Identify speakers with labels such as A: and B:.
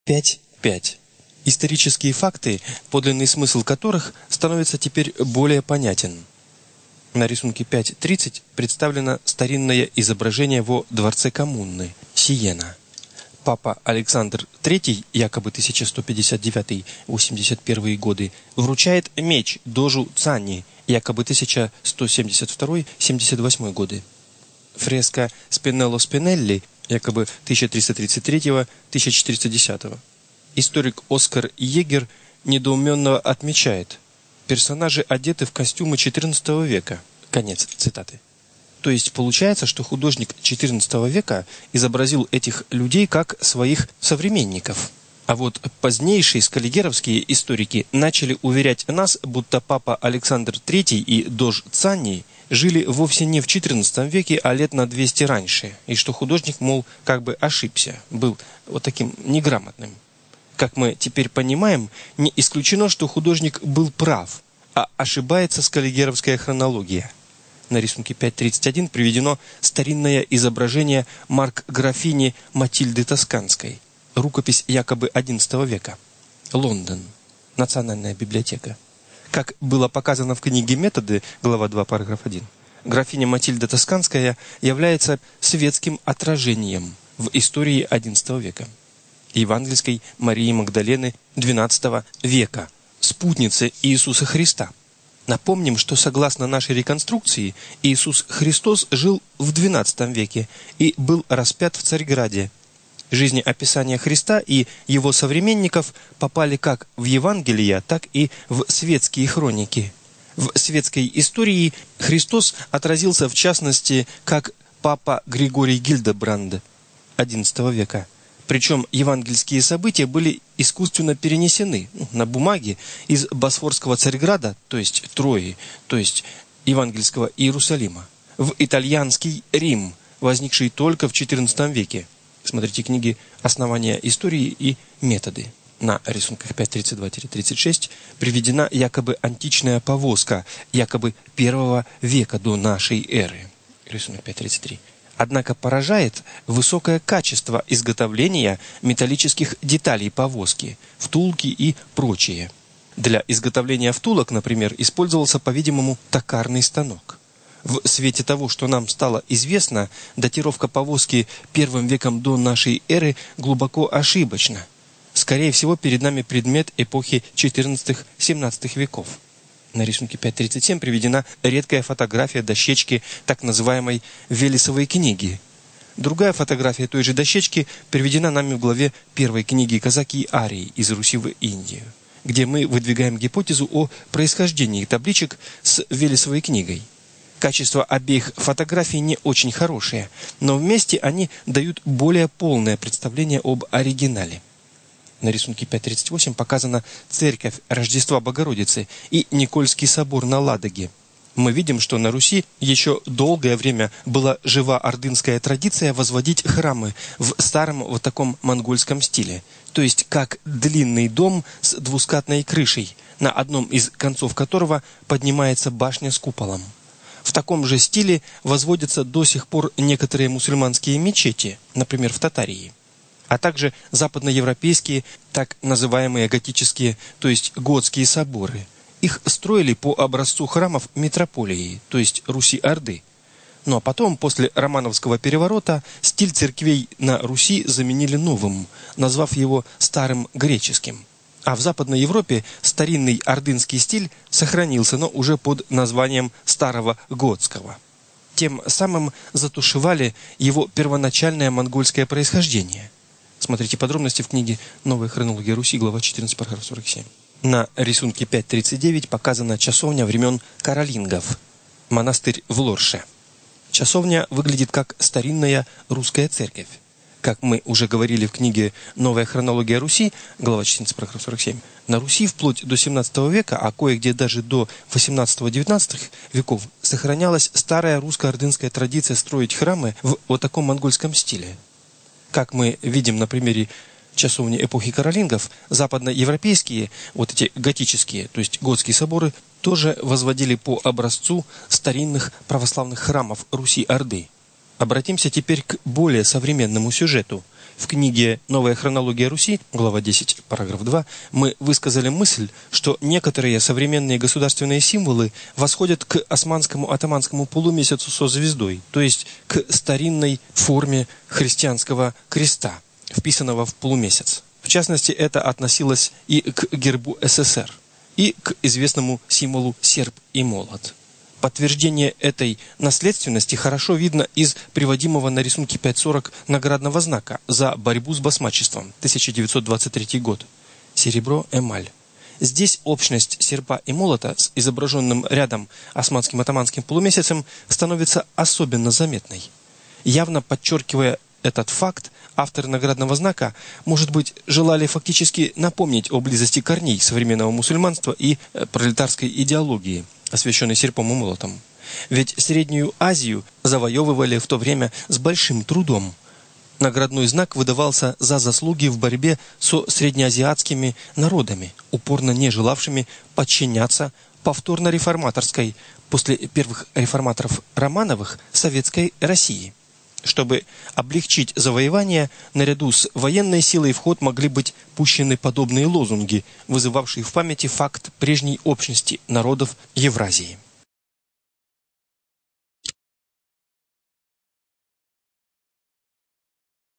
A: 5.5. Исторические факты, подлинный смысл которых становится теперь более понятен. На рисунке 5.30 представлено старинное изображение во дворце коммуны Сиена. Папа Александр III, якобы 1159-81 годы, вручает меч дожу Цанни, якобы 1172-78 годы. Фреска Спинелло Спинелли, якобы 1333-1410. Историк Оскар Егер недоуменно отмечает: персонажи одеты в костюмы XIV века. Конец цитаты. То есть получается, что художник XIV века изобразил этих людей как своих современников. А вот позднейшие скаллигеровские историки начали уверять нас, будто папа Александр III и дож Цанни жили вовсе не в XIV веке, а лет на 200 раньше, и что художник, мол, как бы ошибся, был вот таким неграмотным. Как мы теперь понимаем, не исключено, что художник был прав, а ошибается скаллигеровская хронология. На рисунке 5.31 приведено старинное изображение маркграфини Матильды Тосканской. Рукопись якобы XI века. Лондон. Национальная библиотека. Как было показано в книге «Методы», глава 2, параграф 1, графиня Матильда Тосканская является светским отражением в истории XI века. Евангельской Марии Магдалены XII века, спутницы Иисуса Христа. Напомним, что согласно нашей реконструкции, Иисус Христос жил в XII веке и был распят в Царьграде. Жизнеописания Христа и его современников попали как в Евангелия, так и в светские хроники. В светской истории Христос отразился в частности как папа Григорий Гильдебранд XI века. Причем евангельские события были искусственно перенесены на бумаге из Босфорского Царьграда, то есть Трои, то есть евангельского Иерусалима, в итальянский Рим, возникший только в XIV веке. Смотрите книги «Основания истории» и «Методы». На рисунках 5.32-36 приведена якобы античная повозка, якобы I века до нашей эры. Рисунок 5.33. Однако поражает высокое качество изготовления металлических деталей повозки, втулки и прочее. Для изготовления втулок, например, использовался, по-видимому, токарный станок. В свете того, что нам стало известно, датировка повозки I веком до нашей эры глубоко ошибочна. Скорее всего, перед нами предмет эпохи XIV-XVII веков. На рисунке 5.37 приведена редкая фотография дощечки так называемой Велесовой книги. Другая фотография той же дощечки приведена нами в главе 1 книги «Казаки Арии из Руси в Индию», где мы выдвигаем гипотезу о происхождении табличек с Велесовой книгой. Качество обеих фотографий не очень хорошее, но вместе они дают более полное представление об оригинале. На рисунке 5.38 показана церковь Рождества Богородицы и Никольский собор на Ладоге. Мы видим, что на Руси еще долгое время была жива ордынская традиция возводить храмы в старом вот таком монгольском стиле, то есть как длинный дом с двускатной крышей, на одном из концов которого поднимается башня с куполом. В таком же стиле возводятся до сих пор некоторые мусульманские мечети, например, в Татарии, а также западноевропейские, так называемые готические, то есть готские соборы. Их строили по образцу храмов метрополии, то есть Руси-Орды. Ну а потом, после Романовского переворота, стиль церквей на Руси заменили новым, назвав его старым греческим. А в Западной Европе старинный ордынский стиль сохранился, но уже под названием старого готского. Тем самым затушевали его первоначальное монгольское происхождение. Смотрите подробности в книге «Новая хронология Руси», глава 14, параграф 47. На рисунке 5.39 показана часовня времен каролингов, монастырь в Лорше. Часовня выглядит как старинная русская церковь. Как мы уже говорили в книге «Новая хронология Руси», глава 14, параграф 47, на Руси вплоть до 17 века, а кое-где даже до 18-19 веков, сохранялась старая русско-ордынская традиция строить храмы в вот таком монгольском стиле. Как мы видим на примере часовни эпохи каролингов, западноевропейские, вот эти готические, то есть готские соборы, тоже возводили по образцу старинных православных храмов Руси-Орды. Обратимся теперь к более современному сюжету. В книге «Новая хронология Руси», глава 10, параграф 2, мы высказали мысль, что некоторые современные государственные символы восходят к османскому атаманскому полумесяцу со звездой, то есть к старинной форме христианского креста, вписанного в полумесяц. В частности, это относилось и к гербу СССР, и к известному символу серп и молот. Подтверждение этой наследственности хорошо видно из приводимого на рисунке 5.40 наградного знака за борьбу с басмачеством, 1923 год. Серебро, эмаль. Здесь общность серпа и молота с изображенным рядом османским атаманским полумесяцем становится особенно заметной. Явно подчеркивая этот факт, авторы наградного знака, может быть, желали фактически напомнить о близости корней современного мусульманства и пролетарской идеологии, освященной серпом и молотом. Ведь Среднюю Азию завоевывали в то время с большим трудом. Наградной знак выдавался за заслуги в борьбе со среднеазиатскими народами, упорно не желавшими подчиняться повторно-реформаторской, после первых реформаторов Романовых, советской России. Чтобы облегчить завоевание, наряду с военной силой в ход могли быть пущены подобные лозунги, вызывавшие в памяти факт прежней общности народов Евразии.